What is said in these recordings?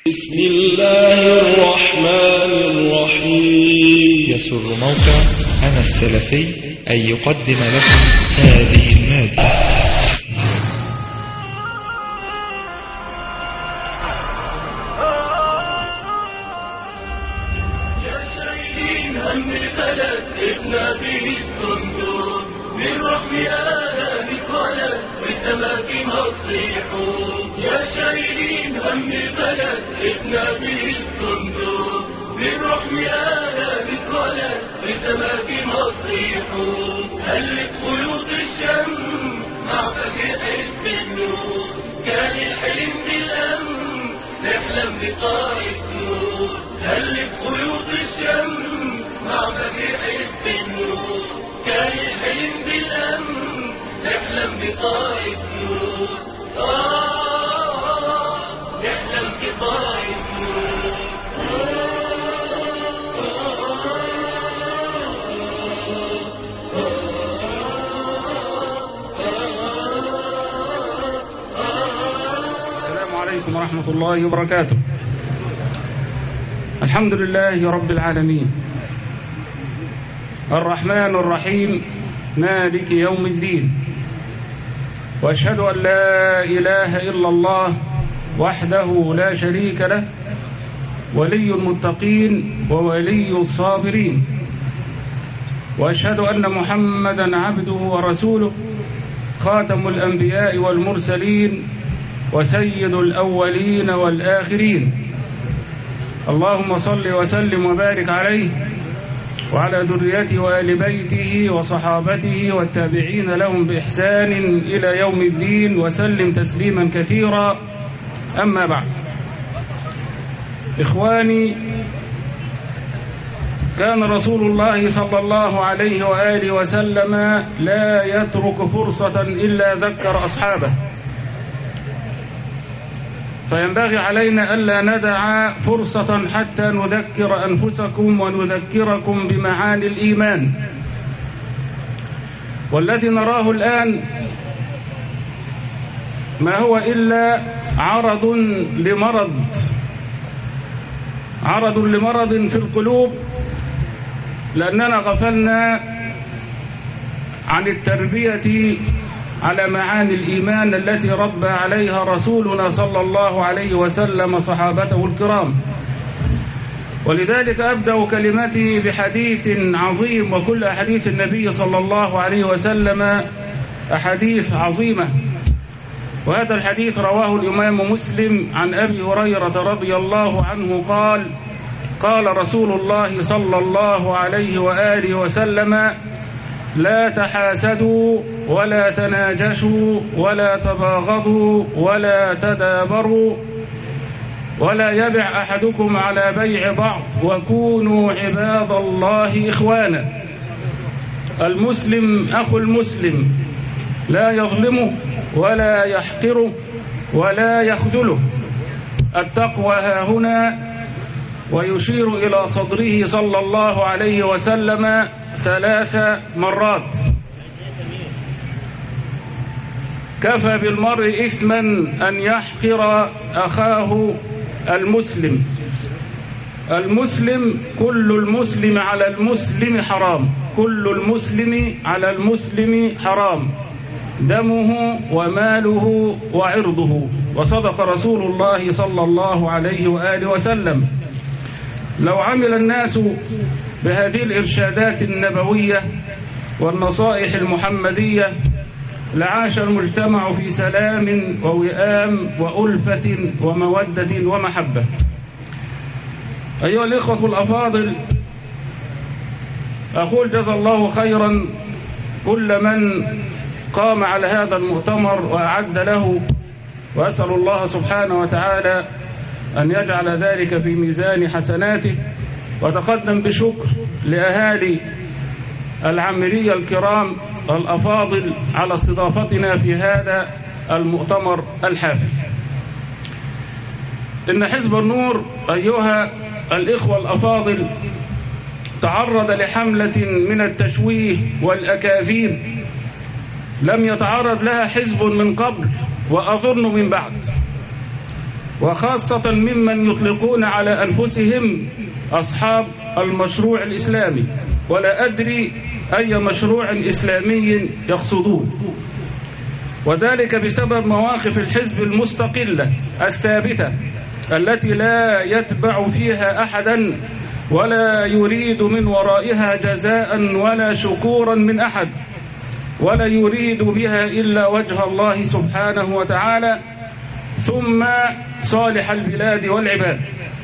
بسم الله الرحمن الرحيم. يسر موقع أنا السلفي أن يقدم لكم هذه المادة. يا شايلين هم البلد ابنا به الدندور من رحم آلامك ولد بسماك مصيحون. يا شايلين هم البلد ابنا به الدندور من رحم آلامك ولد بسماك مصيحون. هلت خيوط الشمس مع فجر حزب النور، كان الحلم بالأمس نحلم بطاعة نور. هلت خيوط الشمس مع فجر حزب النور، كان الحلم بالأمس نحلم بطاعة نور. نحلم بطاعة نور. السلام عليكم ورحمة الله وبركاته. الحمد لله رب العالمين، الرحمن الرحيم، مالك يوم الدين، وأشهد أن لا إله إلا الله وحده لا شريك له، ولي المتقين وولي الصابرين، وأشهد أن محمدا عبده ورسوله، خاتم الأنبياء والمرسلين، وسيد الأولين والآخرين. اللهم صل وسلم وبارك عليه وعلى ذريته وآل بيته وصحابته والتابعين لهم بإحسان إلى يوم الدين، وسلم تسليما كثيرا. أما بعد، إخواني، كان رسول الله صلى الله عليه وآله وسلم لا يترك فرصة إلا ذكر أصحابه، فينبغي علينا ألا ندع فرصة حتى نذكر أنفسكم ونذكركم بمعاني الإيمان. والذي نراه الآن ما هو إلا عرض لمرض في القلوب، لأننا غفلنا عن التربية على معاني الإيمان التي ربى عليها رسولنا صلى الله عليه وسلم صحابته الكرام. ولذلك أبدأ كلمتي بحديث عظيم، وكل أحاديث النبي صلى الله عليه وسلم أحاديث عظيمة. وهذا الحديث رواه الإمام مسلم عن أبي هريرة رضي الله عنه قال: قال رسول الله صلى الله عليه وآله وسلم: لا تحاسدوا ولا تناجشوا ولا تباغضوا ولا تدابروا، ولا يبع أحدكم على بيع بعض، وكونوا عباد الله إخوانا. المسلم أخو المسلم، لا يظلمه ولا يحقره ولا يخذله. التقوى هاهنا، ويشير إلى صدره صلى الله عليه وسلم 3 مرات. كفى بالمرء إثما أن يحقر أخاه المسلم. المسلم، كل المسلم على المسلم حرام، كل المسلم على المسلم حرام، دمه وماله وعرضه. وصدق رسول الله صلى الله عليه وآله وسلم. لو عمل الناس بهذه الإرشادات النبوية والنصائح المحمدية لعاش المجتمع في سلام ووئام وألفة ومودة ومحبة. أيها الإخوة الأفاضل، أقول جزا الله خيرا كل من قام على هذا المؤتمر وأعد له، وأسأل الله سبحانه وتعالى أن يجعل ذلك في ميزان حسناته. وتقدم بشكر لأهالي العمرية الكرام الأفاضل على استضافتنا في هذا المؤتمر الحافل. إن حزب النور أيها الإخوة الأفاضل تعرض لحملة من التشويه والأكاذيب لم يتعرض لها حزب من قبل وأظن من بعد. وخاصة ممن يطلقون على أنفسهم أصحاب المشروع الإسلامي، ولا أدري أي مشروع إسلامي يقصدون، وذلك بسبب مواقف الحزب المستقلة الثابتة التي لا يتبع فيها أحدا ولا يريد من ورائها جزاء ولا شكورا من أحد، ولا يريد بها إلا وجه الله سبحانه وتعالى ثم صالح البلاد والعباد.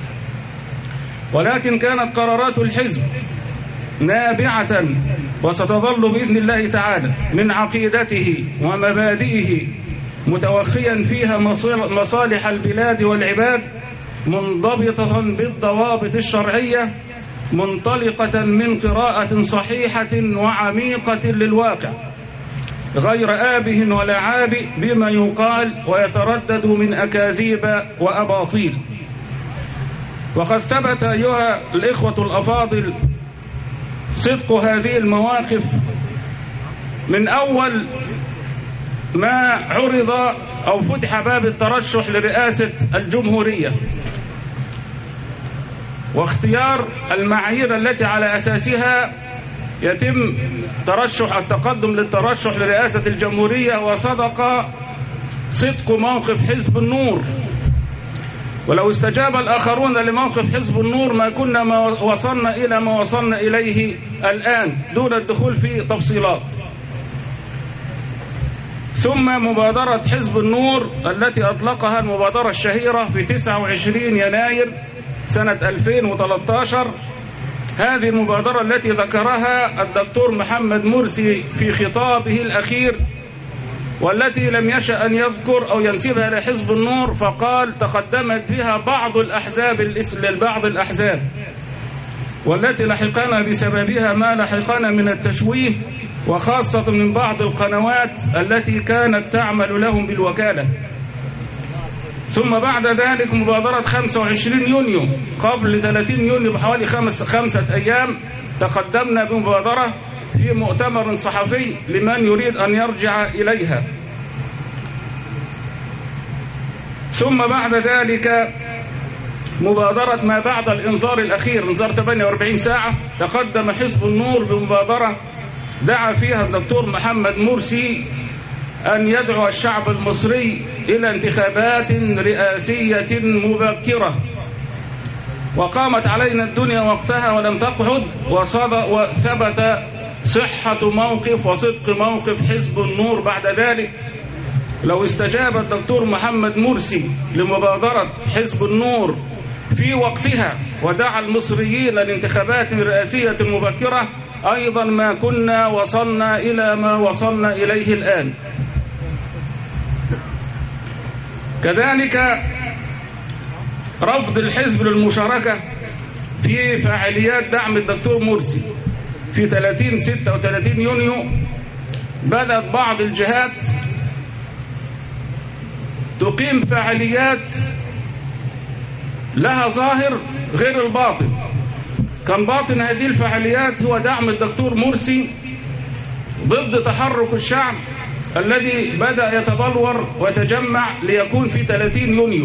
ولكن كانت قرارات الحزب نابعة وستظل بإذن الله تعالى من عقيدته ومبادئه متوخيا فيها مصالح البلاد والعباد، منضبطة بالضوابط الشرعية، منطلقة من قراءة صحيحة وعميقة للواقع، غير آبه ولا عابئ بما يقال ويتردد من أكاذيب وأباطيل. وقد ثبت أيها الإخوة الأفاضل صدق هذه المواقف من أول ما عرض أو فتح باب الترشح لرئاسة الجمهورية، واختيار المعايير التي على أساسها يتم التقدم للترشح لرئاسة الجمهورية. وصدق صدق موقف حزب النور، ولو استجاب الآخرون لموقف حزب النور ما كنا وصلنا إلى ما وصلنا إليه الآن دون الدخول في تفصيلات. ثم مبادرة حزب النور التي أطلقها المبادرة الشهيرة في 29 يناير سنة 2013، هذه المبادرة التي ذكرها الدكتور محمد مرسي في خطابه الأخير، والتي لم يشأ أن يذكر أو ينسبها لحزب النور، فقال تقدمت بها بعض الأحزاب والتي لحقنا بسببها ما لحقنا من التشويه، وخاصة من بعض القنوات التي كانت تعمل لهم بالوكالة. ثم بعد ذلك مبادرة 25 يونيو قبل 30 يونيو بحوالي 5 أيام تقدمنا بمبادرة في مؤتمر صحفي لمن يريد أن يرجع إليها. ثم بعد ذلك مبادرة ما بعد الإنذار الأخير، إنذار 48 ساعة، تقدم حزب النور بمبادرة دعا فيها الدكتور محمد مرسي أن يدعو الشعب المصري إلى انتخابات رئاسية مبكرة، وقامت علينا الدنيا وقتها ولم تقعد، وثبت صحة موقف وصدق موقف حزب النور بعد ذلك. لو استجاب الدكتور محمد مرسي لمبادرة حزب النور في وقتها ودعا المصريين للانتخابات الرئاسية المبكرة، أيضا ما كنا وصلنا إلى ما وصلنا إليه الآن. كذلك رفض الحزب للمشاركة في فعاليات دعم الدكتور مرسي في 36 يونيو. بدأت بعض الجهات تقيم فعاليات لها ظاهر غير الباطن. كان باطن هذه الفعاليات هو دعم الدكتور مرسي ضد تحرك الشعب الذي بدأ يتبلور ويتجمع ليكون في 30 يونيو.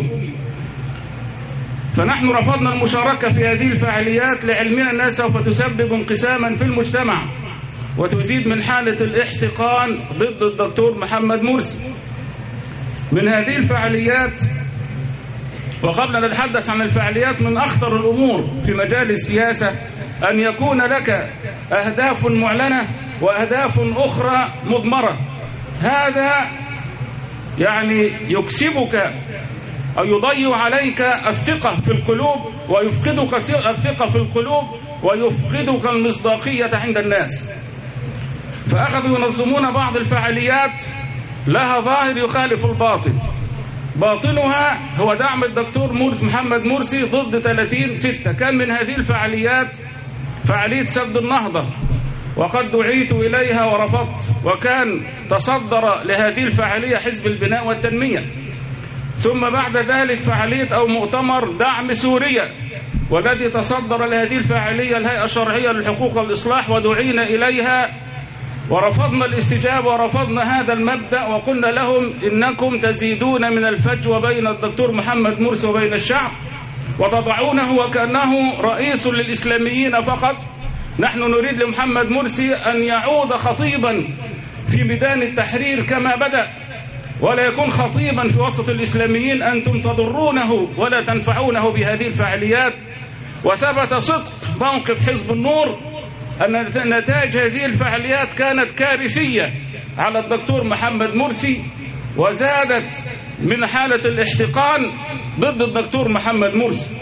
فنحن رفضنا المشاركة في هذه الفعاليات لعلمنا أنها سوف تسبب انقساما في المجتمع وتزيد من حالة الاحتقان ضد الدكتور محمد مرسي. من هذه الفعاليات، وقبل أن نتحدث عن الفعاليات، من أخطر الأمور في مجال السياسة أن يكون لك أهداف معلنة وأهداف أخرى مضمرة. هذا يعني يكسبك أو يضيع عليك الثقة في القلوب ويفقدك الثقة في القلوب ويفقدك المصداقية عند الناس. فأخذوا ينظمون بعض الفعاليات لها ظاهر يخالف الباطن. باطنها هو دعم الدكتور محمد مرسي ضد 30/6. كان من هذه الفعاليات فعالية سد النهضة، وقد دعيت إليها ورفضت، وكان تصدر لهذه الفعالية حزب البناء والتنمية. ثم بعد ذلك فعالية أو مؤتمر دعم سوريا، والذي تصدر لهذه الفعالية الهيئة الشرعية للحقوق والإصلاح، ودعينا إليها ورفضنا الاستجابة ورفضنا هذا المبدأ، وقلنا لهم إنكم تزيدون من الفجوة بين الدكتور محمد مرسي وبين الشعب وتضعونه وكأنه رئيس للإسلاميين فقط. نحن نريد لمحمد مرسي أن يعود خطيبا في ميدان التحرير كما بدأ، ولا يكون خطيبا في وسط الإسلاميين. أنتم تضرونه ولا تنفعونه بهذه الفعاليات. وثبت صدق موقف حزب النور أن نتائج هذه الفعاليات كانت كارثية على الدكتور محمد مرسي، وزادت من حالة الاحتقان ضد الدكتور محمد مرسي.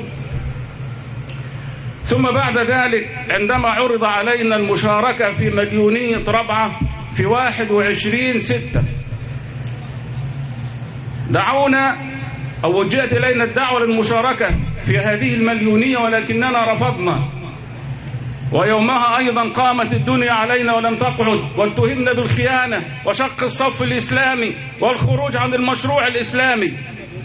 ثم بعد ذلك عندما عرض علينا المشاركة في مديونية ربعة في 21/6 دعونا أو وجهت إلينا الدعوة للمشاركة في هذه المليونية، ولكننا رفضنا. ويومها أيضا قامت الدنيا علينا ولم تقعد، واتهمنا بالخيانة وشق الصف الإسلامي والخروج عن المشروع الإسلامي.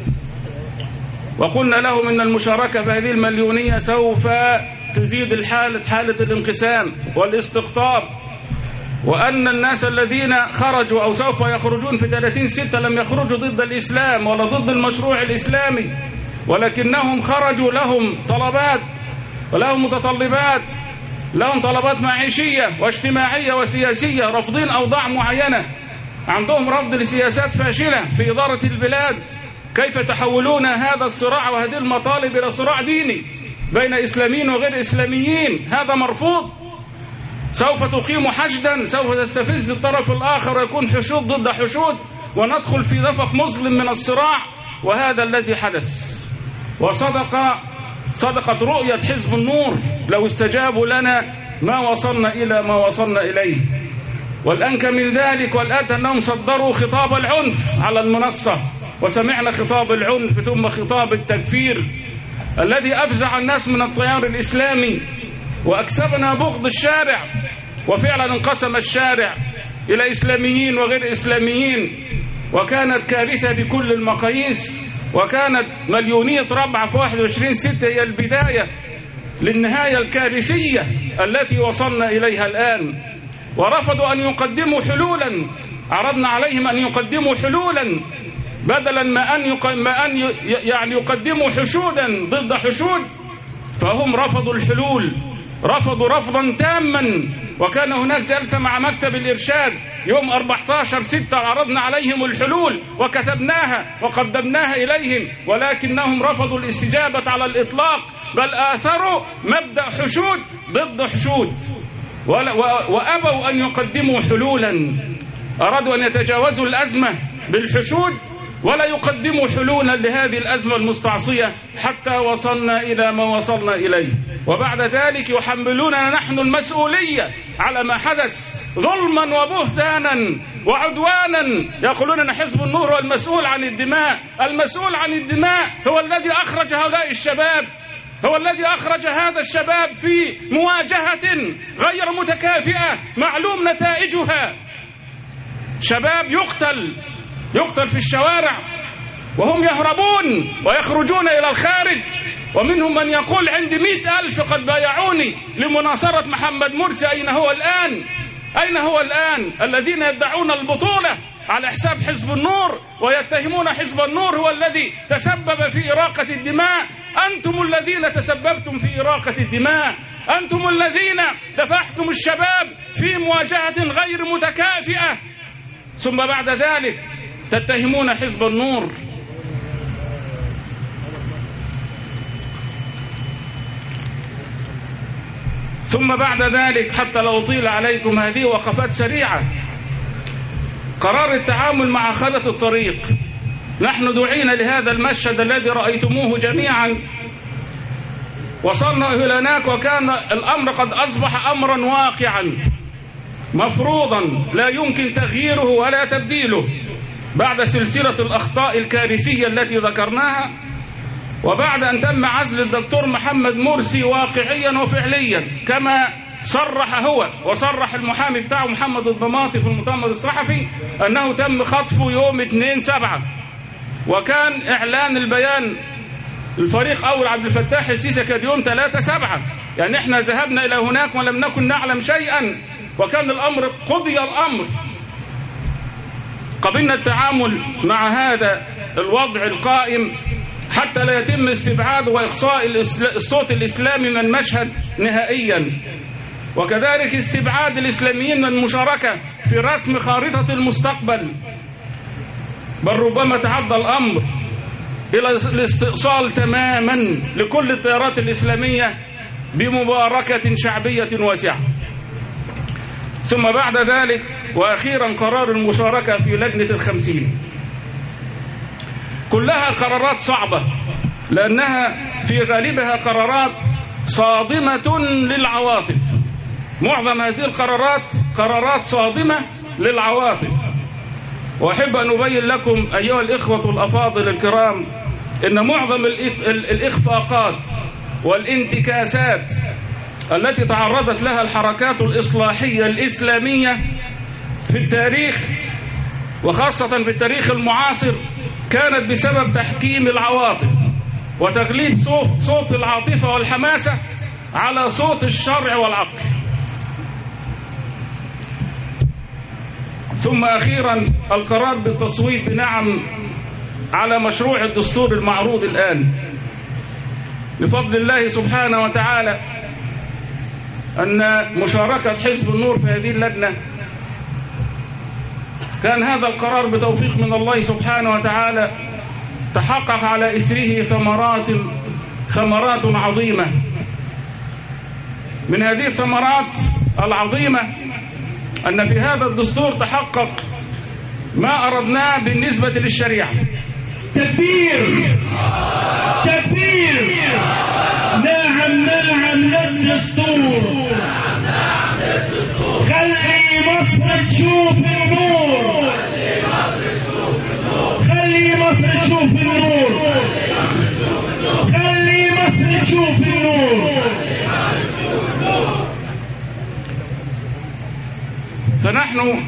وقلنا لهم إن المشاركة في هذه المليونية سوف تزيد حالة الانقسام والاستقطاب، وأن الناس الذين خرجوا أو سوف يخرجون في 30/6 لم يخرجوا ضد الإسلام ولا ضد المشروع الإسلامي، ولكنهم خرجوا لهم طلبات ولهم متطلبات، لهم طلبات معيشية واجتماعية وسياسية، رافضين أوضاع معينة، عندهم رفض لسياسات فاشلة في إدارة البلاد. كيف تحولون هذا الصراع وهذه المطالب إلى صراع ديني بين إسلاميين وغير إسلاميين؟ هذا مرفوض. سوف تقيم حشدا، سوف تستفز الطرف الآخر ويكون حشود ضد حشود، وندخل في نفق مظلم من الصراع. وهذا الذي حدث. صدقت رؤية حزب النور لو استجابوا لنا ما وصلنا إلى ما وصلنا إليه. والأنكى من ذلك والآن أنهم صدروا خطاب العنف على المنصة، وسمعنا خطاب العنف ثم خطاب التكفير الذي أفزع الناس من التيار الإسلامي وأكسبنا بغض الشارع. وفعلا انقسم الشارع إلى إسلاميين وغير إسلاميين، وكانت كارثة بكل المقاييس. وكانت مليونية ربعة في 21/6 هي البداية للنهاية الكارثية التي وصلنا إليها الآن. ورفضوا أن يقدموا حلولا، عرضنا عليهم أن يقدموا حلولا بدلا ما أن يقدموا حشودا ضد حشود، فهم رفضوا الحلول، رفضوا رفضا تاما. وكان هناك جلسة مع مكتب الإرشاد يوم 14/6 عرضنا عليهم الحلول وكتبناها وقدمناها إليهم، ولكنهم رفضوا الاستجابة على الإطلاق، بل آثروا مبدأ حشود ضد حشود، وأبوا أن يقدموا حلولا. أرادوا أن يتجاوزوا الأزمة بالحشود ولا يقدموا حلولا لهذه الأزمة المستعصية حتى وصلنا إلى ما وصلنا إليه. وبعد ذلك يحملوننا نحن المسؤولية على ما حدث ظلما وبهتانا وعدوانا. يقولون أن حزب النور هو المسؤول عن الدماء. المسؤول عن الدماء هو الذي أخرج هؤلاء الشباب، هو الذي أخرج هذا الشباب في مواجهة غير متكافئة معلوم نتائجها. شباب يقتل في الشوارع وهم يهربون ويخرجون إلى الخارج، ومنهم من يقول عندي 100,000 قد بايعوني لمناصرة محمد مرسي. أين هو الآن؟ أين هو الآن الذين يدعون البطولة على حساب حزب النور ويتهمون حزب النور هو الذي تسبب في إراقة الدماء؟ أنتم الذين تسببتم في إراقة الدماء، أنتم الذين دفعتم الشباب في مواجهة غير متكافئة، ثم بعد ذلك تتهمون حزب النور. ثم بعد ذلك حتى لو طيل عليكم هذه وقفات سريعة، قرار التعامل مع خادة الطريق. نحن دعينا لهذا المشهد الذي رأيتموه جميعا، وصلنا إلى هناك وكان الأمر قد أصبح أمرا واقعا مفروضا لا يمكن تغييره ولا تبديله بعد سلسلة الأخطاء الكارثية التي ذكرناها، وبعد أن تم عزل الدكتور محمد مرسي واقعيا وفعليا كما صرح هو وصرح المحامي بتاعه محمد الضماطي في المؤتمر الصحفي أنه تم خطفه يوم 2/7، وكان إعلان البيان الفريق أول عبد الفتاح السيسي كان يوم 3/7. يعني إحنا ذهبنا إلى هناك ولم نكن نعلم شيئا، وكان الأمر قضي الأمر. قبلنا التعامل مع هذا الوضع القائم حتى لا يتم استبعاد وإقصاء الصوت الإسلامي من المشهد نهائيا، وكذلك استبعاد الإسلاميين من المشاركة في رسم خارطة المستقبل، بل ربما تعدى الأمر إلى الاستئصال تماما لكل التيارات الإسلامية بمباركة شعبية واسعة. ثم بعد ذلك وأخيرا قرار المشاركة في لجنة ال50 كلها قرارات صعبة، لأنها في غالبها قرارات صادمة للعواطف. معظم هذه القرارات قرارات صادمة للعواطف. وأحب أن أبين لكم أيها الإخوة الأفاضل الكرام إن معظم الإخفاقات والانتكاسات التي تعرضت لها الحركات الإصلاحية الإسلامية في التاريخ، وخاصة في التاريخ المعاصر، كانت بسبب تحكيم العواطف وتغليب صوت العاطفة والحماسة على صوت الشرع والعقل. ثم أخيرا القرار بالتصويت بنعم على مشروع الدستور المعروض الآن. بفضل الله سبحانه وتعالى أن مشاركة حزب النور في هذه اللجنة كان هذا القرار بتوفيق من الله سبحانه وتعالى تحقق على إثره ثمرات عظيمة. من هذه الثمرات العظيمة أن في هذا الدستور تحقق ما أردناه بالنسبة للشريعة. تكبير تكبير، نعم نعم للدستور، خلي مصر تشوف النور، خلي مصر تشوف النور، خلي مصر تشوف النور. فنحن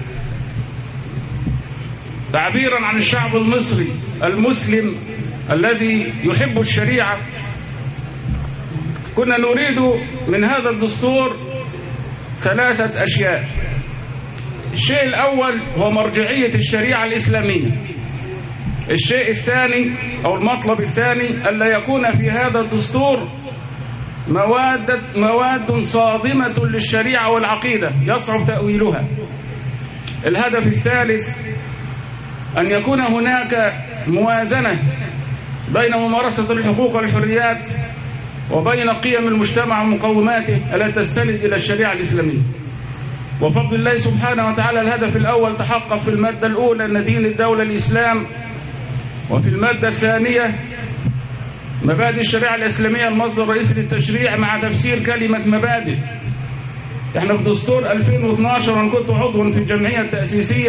تعبيرا عن الشعب المصري المسلم الذي يحب الشريعة كنا نريد من هذا الدستور 3 أشياء. الشيء الأول هو مرجعية الشريعة الإسلامية. الشيء الثاني أو المطلب الثاني ألا يكون في هذا الدستور مواد صادمة للشريعة والعقيدة يصعب تأويلها. الهدف الثالث أن يكون هناك موازنة بين ممارسة الحقوق والحريات وبين قيم المجتمع ومقوماته التي تستند إلى الشريعة الإسلامية. وفضل الله سبحانه وتعالى الهدف الأول تحقق في المادة الأولى أن دين الدولة الإسلام، وفي المادة الثانية مبادئ الشريعة الإسلامية المصدر الرئيسي للتشريع مع تفسير كلمة مبادئ. احنا في دستور 2012 وانا كنت عضوا في الجمعية التأسيسية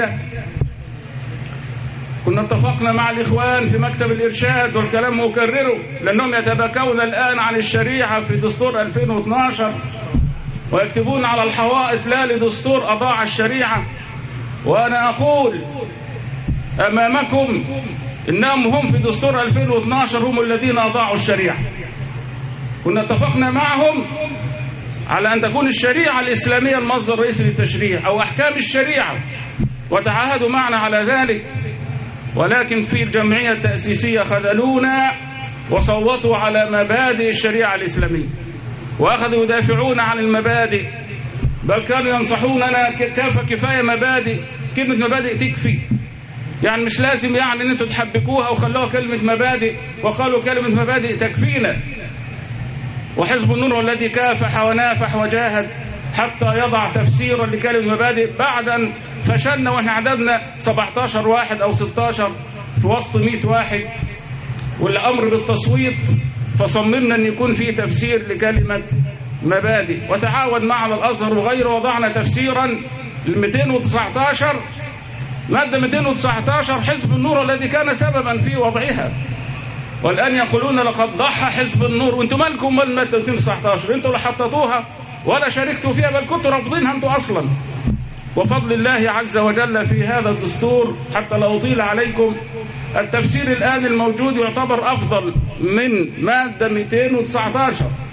كنا اتفقنا مع الإخوان في مكتب الإرشاد والكلام مكرره لأنهم يتباكون الآن عن الشريعة في دستور 2012 ويكتبون على الحوائط لا لدستور أضاع الشريعة. وأنا أقول أمامكم إنهم هم في دستور 2012 هم الذين أضاعوا الشريعة. كنا اتفقنا معهم على أن تكون الشريعة الإسلامية المصدر الرئيسي للتشريع أو أحكام الشريعة وتعاهدوا معنا على ذلك، ولكن في الجمعية التأسيسية خذلونا وصوتوا على مبادئ الشريعة الإسلامية وأخذوا يدافعون عن المبادئ، بل كانوا ينصحوننا كفاية مبادئ، كلمة مبادئ تكفي، يعني مش لازم يعني ان انتوا تحبكوها وخلوها كلمة مبادئ، وقالوا كلمة مبادئ تكفينا. وحزب النور الذي كافح ونافح وجاهد حتى يضع تفسيرا لكلمة مبادئ بعد أن فشلنا واحنا عددنا 17 واحد أو 16 في وسط 100 واحد، والأمر بالتصويت فصممنا أن يكون فيه تفسير لكلمة مبادئ. وتعاون معنا الأزهر وغيره وضعنا تفسيرا ل 219 مادة 219 حزب النور الذي كان سببا في وضعها، والآن يقولون لقد ضحى حزب النور. وانتم مالكم من مادة 219؟ انتم اللي حطيتوها ولا شاركتوا فيها، بل كنتوا رافضينها انتم أصلا. وفضل الله عز وجل في هذا الدستور حتى لا أطيل عليكم التفسير الآن الموجود يعتبر أفضل من مادة 219.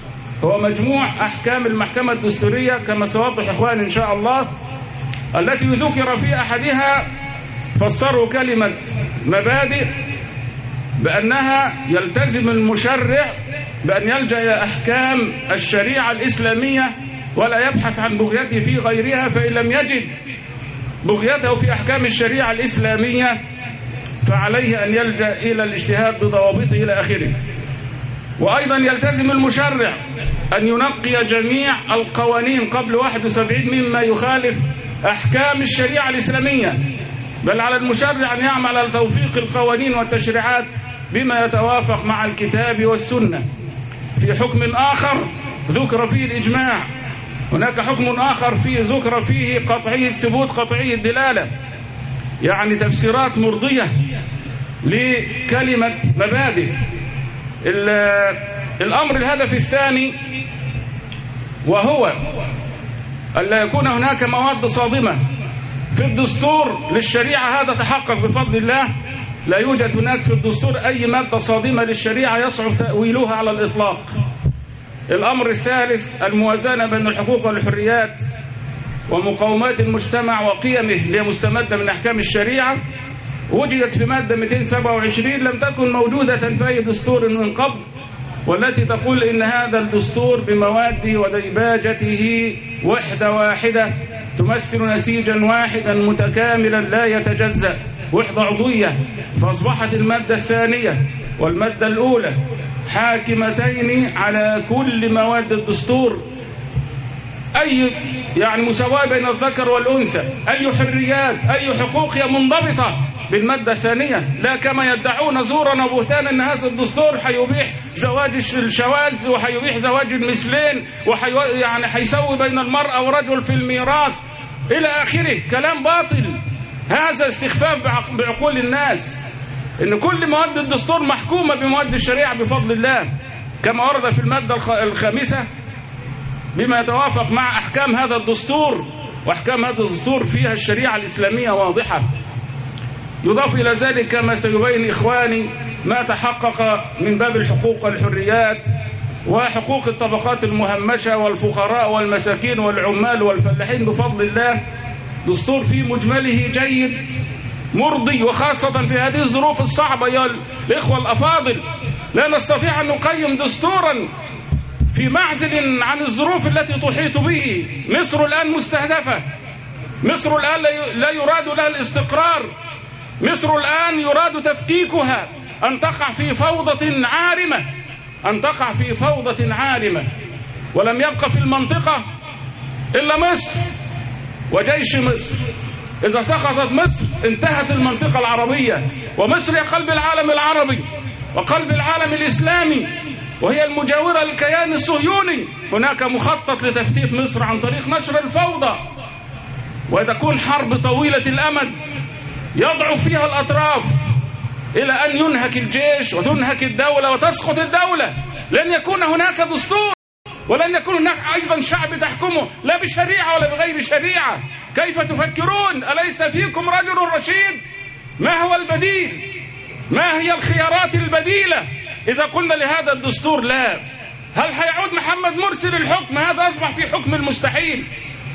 هو مجموع أحكام المحكمة الدستورية كما سيوضح إخواني إن شاء الله، التي ذكر في أحدها فسروا كلمة مبادئ بأنها يلتزم المشرع بأن يلجأ إلى أحكام الشريعة الإسلامية ولا يبحث عن بغيته في غيرها، فإن لم يجد بغيته في أحكام الشريعة الإسلامية فعليه أن يلجأ إلى الاجتهاد بضوابطه إلى آخره. وأيضا يلتزم المشرع أن ينقي جميع القوانين قبل 71 مما يخالف أحكام الشريعة الإسلامية، بل على المشرع أن يعمل على توفيق القوانين والتشريعات بما يتوافق مع الكتاب والسنة. في حكم آخر ذكر فيه الإجماع، هناك حكم آخر فيه ذكر فيه قطعي الثبوت قطعي الدلالة، يعني تفسيرات مرضية لكلمة مبادئ. الأمر الهدف الثاني وهو أن لا يكون هناك مواد صادمة في الدستور للشريعة، هذا تحقق بفضل الله. لا يوجد هناك في الدستور أي مادة صادمة للشريعة يصعب تأويلها على الإطلاق. الأمر الثالث الموازنة بين الحقوق والحريات ومقومات المجتمع وقيمه اللي هي مستمدة من أحكام الشريعة، وجدت في مادة 227 لم تكن موجودة في أي دستور من قبل، والتي تقول إن هذا الدستور بمواده وديباجته وحدة واحدة تمثل نسيجا واحدا متكاملا لا يتجزأ، وحدة عضوية. فأصبحت المادة الثانية والمادة الأولى حاكمتين على كل مواد الدستور، أي يعني مساواة بين الذكر والأنثى، أي حريات أي حقوق هي منضبطة بالمادة الثانية، لا كما يدعون زورا وبهتانا أن هذا الدستور حيبيح زواج الشواذ وحيبيح زواج المثلين يعني حيسوي بين المرأة ورجل في الميراث إلى آخره. كلام باطل، هذا استخفاف بعقول الناس. إن كل مواد الدستور محكومة بمواد الشريعة بفضل الله كما ورد في المادة الخامسة بما يتوافق مع أحكام هذا الدستور، وأحكام هذا الدستور فيها الشريعة الإسلامية واضحة. يضاف إلى ذلك كما سيبين إخواني ما تحقق من باب الحقوق والحريات وحقوق الطبقات المهمشة والفقراء والمساكين والعمال والفلاحين بفضل الله. دستور في مجمله جيد مرضي، وخاصة في هذه الظروف الصعبة يا الإخوة الأفاضل. لا نستطيع أن نقيم دستورا في معزل عن الظروف التي تحيط به. مصر الآن مستهدفة، مصر الآن لا يراد لها الاستقرار، مصر الآن يراد تفكيكها، أن تقع في فوضى عارمة، أن تقع في فوضى عارمة. ولم يبقى في المنطقة إلا مصر وجيش مصر. إذا سقطت مصر انتهت المنطقة العربية، ومصر هي قلب العالم العربي وقلب العالم الإسلامي، وهي المجاورة للكيان الصهيوني. هناك مخطط لتفتيت مصر عن طريق نشر الفوضى، وتكون حرب طويلة الأمد يضعف فيها الأطراف إلى أن ينهك الجيش وتنهك الدولة وتسقط الدولة. لن يكون هناك دستور، ولن يكون هناك أيضا شعب تحكمه لا بشريعة ولا بغير شريعة. كيف تفكرون؟ أليس فيكم رجل رشيد؟ ما هو البديل؟ ما هي الخيارات البديلة إذا قلنا لهذا الدستور لا؟ هل هيعود محمد مرسي للحكم؟ هذا أصبح في حكم المستحيل.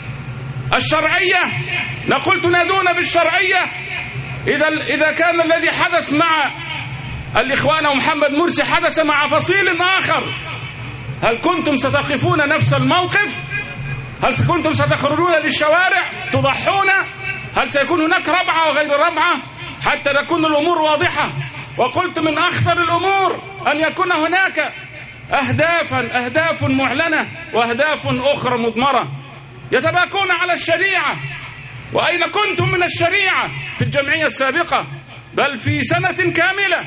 الشرعية نقول تنادون بالشرعية. إذا كان الذي حدث مع الإخوان ومحمد مرسي حدث مع فصيل آخر، هل كنتم ستقفون نفس الموقف؟ هل كنتم ستخرجون للشوارع تضحون؟ هل سيكون هناك ربعة وغير ربعة حتى تكون الأمور واضحة؟ وقلت من أخطر الأمور أن يكون هناك أهداف معلنة وأهداف أخرى مضمرة يتباكون على الشريعة. وأين كنتم من الشريعة في الجمعية السابقة؟ بل في سنة كاملة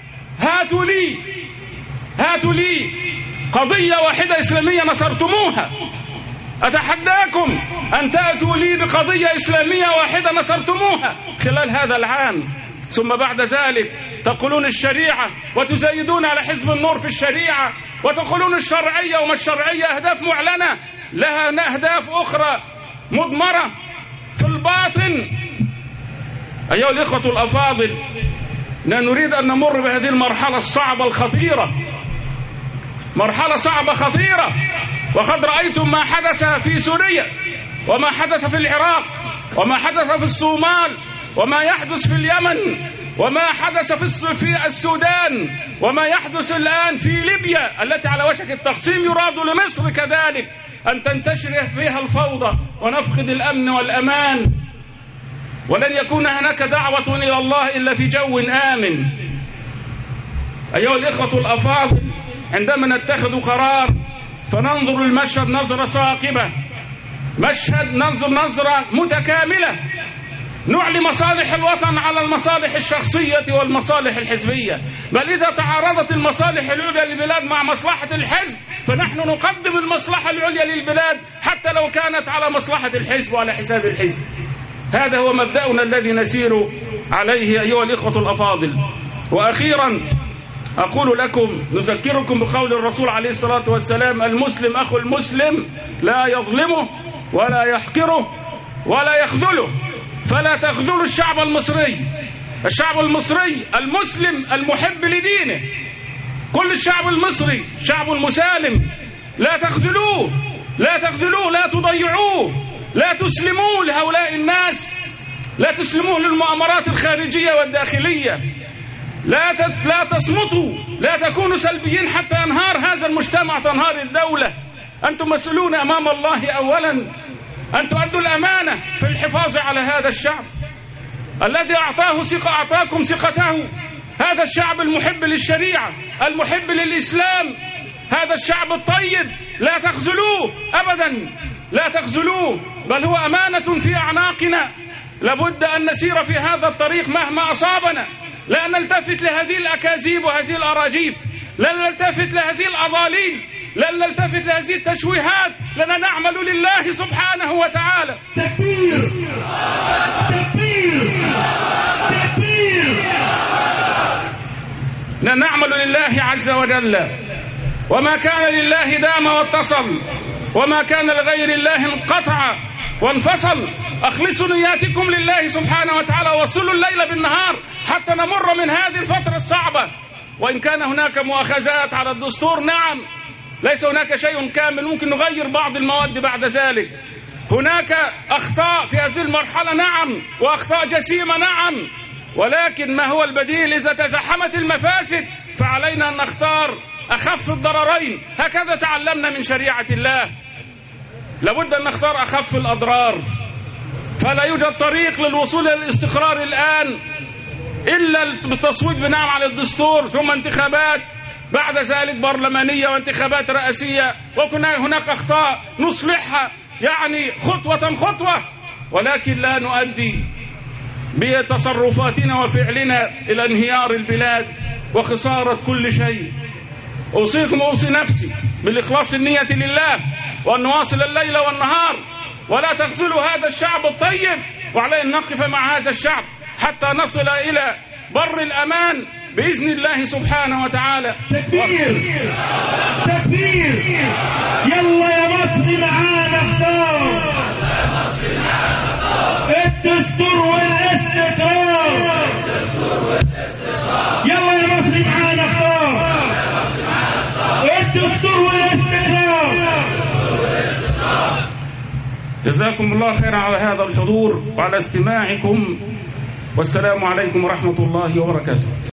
هاتوا لي قضية واحدة إسلامية نصرتموها. أتحداكم أن تأتوا لي بقضية إسلامية واحدة نصرتموها خلال هذا العام، ثم بعد ذلك تقولون الشريعة وتزايدون على حزب النور في الشريعة وتقولون الشرعية. وما الشرعية؟ أهداف معلنة، لها أهداف أخرى مضمرة في الباطن. أيها الإخوة الأفاضل، لا نريد أن نمر بهذه المرحلة الصعبة الخطيرة مرحلة صعبة خطيرة. وقد رأيتم ما حدث في سوريا، وما حدث في العراق، وما حدث في الصومال، وما يحدث في اليمن، وما حدث في السودان، وما يحدث الآن في ليبيا التي على وشك التقسيم. يراد لمصر كذلك أن تنتشر فيها الفوضى ونفقد الأمن والأمان، ولن يكون هناك دعوة إلى الله إلا في جو آمن. أيها الإخوة الأفاضل، عندما نتخذ قرار فننظر المشهد نظرة ثاقبة، ننظر نظرة متكاملة، نعلي مصالح الوطن على المصالح الشخصية والمصالح الحزبية. بل إذا تعارضت المصالح العليا للبلاد مع مصلحة الحزب فنحن نقدم المصلحة العليا للبلاد حتى لو كانت على مصلحة الحزب وعلى حساب الحزب. هذا هو مبدأنا الذي نسير عليه أيها الإخوة الأفاضل. وأخيرا أقول لكم، نذكركم بقول الرسول عليه الصلاة والسلام: المسلم أخو المسلم لا يظلمه ولا يحقره ولا يخذله. فلا تخذلوا الشعب المصري، الشعب المصري المسلم المحب لدينه. كل الشعب المصري شعب مسالم، لا تخذلوه، لا تخذلوه، لا تضيعوه، لا تسلموه لهؤلاء الناس، لا تسلموه للمؤامرات الخارجية والداخلية. لا تصمتوا، لا تكونوا سلبيين حتى ينهار هذا المجتمع، تنهار الدولة. أنتم مسؤولون أمام الله أولا أن تؤدوا الأمانة في الحفاظ على هذا الشعب الذي أعطاه ثقة، أعطاكم ثقته. هذا الشعب المحب للشريعة، المحب للإسلام، هذا الشعب الطيب. لا تخذلوه أبدا، لا تخذلوه، بل هو أمانة في أعناقنا. لابد أن نسير في هذا الطريق مهما أصابنا، لا نلتفت لهذه الأكاذيب وهذه الأراجيف، لن نلتفت لهذه الأضاليل، لن نلتفت لهذه التشويهات، لنا نعمل لله سبحانه وتعالى. تكبير تكبير تكبير. نعمل لله عز وجل، وما كان لله دام واتصل، وما كان لغير الله انقطع وانفصل. أخلصوا نياتكم لله سبحانه وتعالى، وصلوا الليل بالنهار حتى نمر من هذه الفترة الصعبة. وإن كان هناك مؤاخذات على الدستور، نعم، ليس هناك شيء كامل، ممكن نغير بعض المواد بعد ذلك. هناك أخطاء في هذه المرحلة، نعم، وأخطاء جسيمة، نعم، ولكن ما هو البديل؟ إذا تزاحمت المفاسد فعلينا أن نختار أخف الضررين. هكذا تعلمنا من شريعة الله، لابد أن نختار أخف الأضرار. فلا يوجد طريق للوصول إلى الاستقرار الآن إلا بالتصويت بنعم على الدستور، ثم انتخابات بعد ذلك برلمانية وانتخابات رئاسية. وكان هناك أخطاء نصلحها يعني خطوة خطوة، ولكن لا نؤدي بتصرفاتنا وفعلنا إلى انهيار البلاد وخسارة كل شيء. أوصيكم وأوصي نفسي بالإخلاص النية لله، وأن نواصل الليل والنهار، ولا تخذلوا هذا الشعب الطيب. وعلينا أن نقف مع هذا الشعب حتى نصل إلى بر الأمان بإذن الله سبحانه وتعالى. تكبير تكبير. يلا يا مصر معانا اختار الدستور والاستقرار. يلا يا مصر معانا اختار الدستور والاستقرار. جزاكم الله خيرا على هذا الحضور وعلى استماعكم، والسلام عليكم ورحمة الله وبركاته.